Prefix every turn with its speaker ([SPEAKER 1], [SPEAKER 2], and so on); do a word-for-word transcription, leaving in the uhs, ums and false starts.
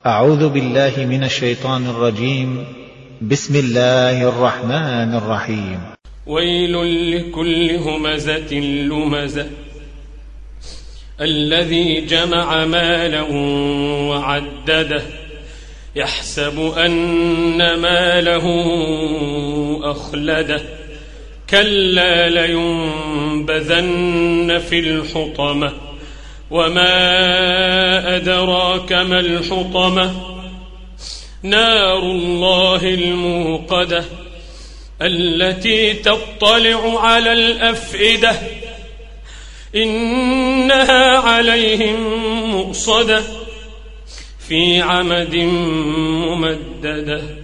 [SPEAKER 1] أعوذ بالله من الشيطان الرجيم. بسم الله الرحمن الرحيم.
[SPEAKER 2] ويل لكل همزة لمزة الذي جمع مالا وعدده يحسب أن ماله أخلده كلا لينبذن في الحطمة وما أدراك ما الحطمة نار الله الموقدة التي تطلع على الأفئدة إنها عليهم مؤصدة في عمد ممددة.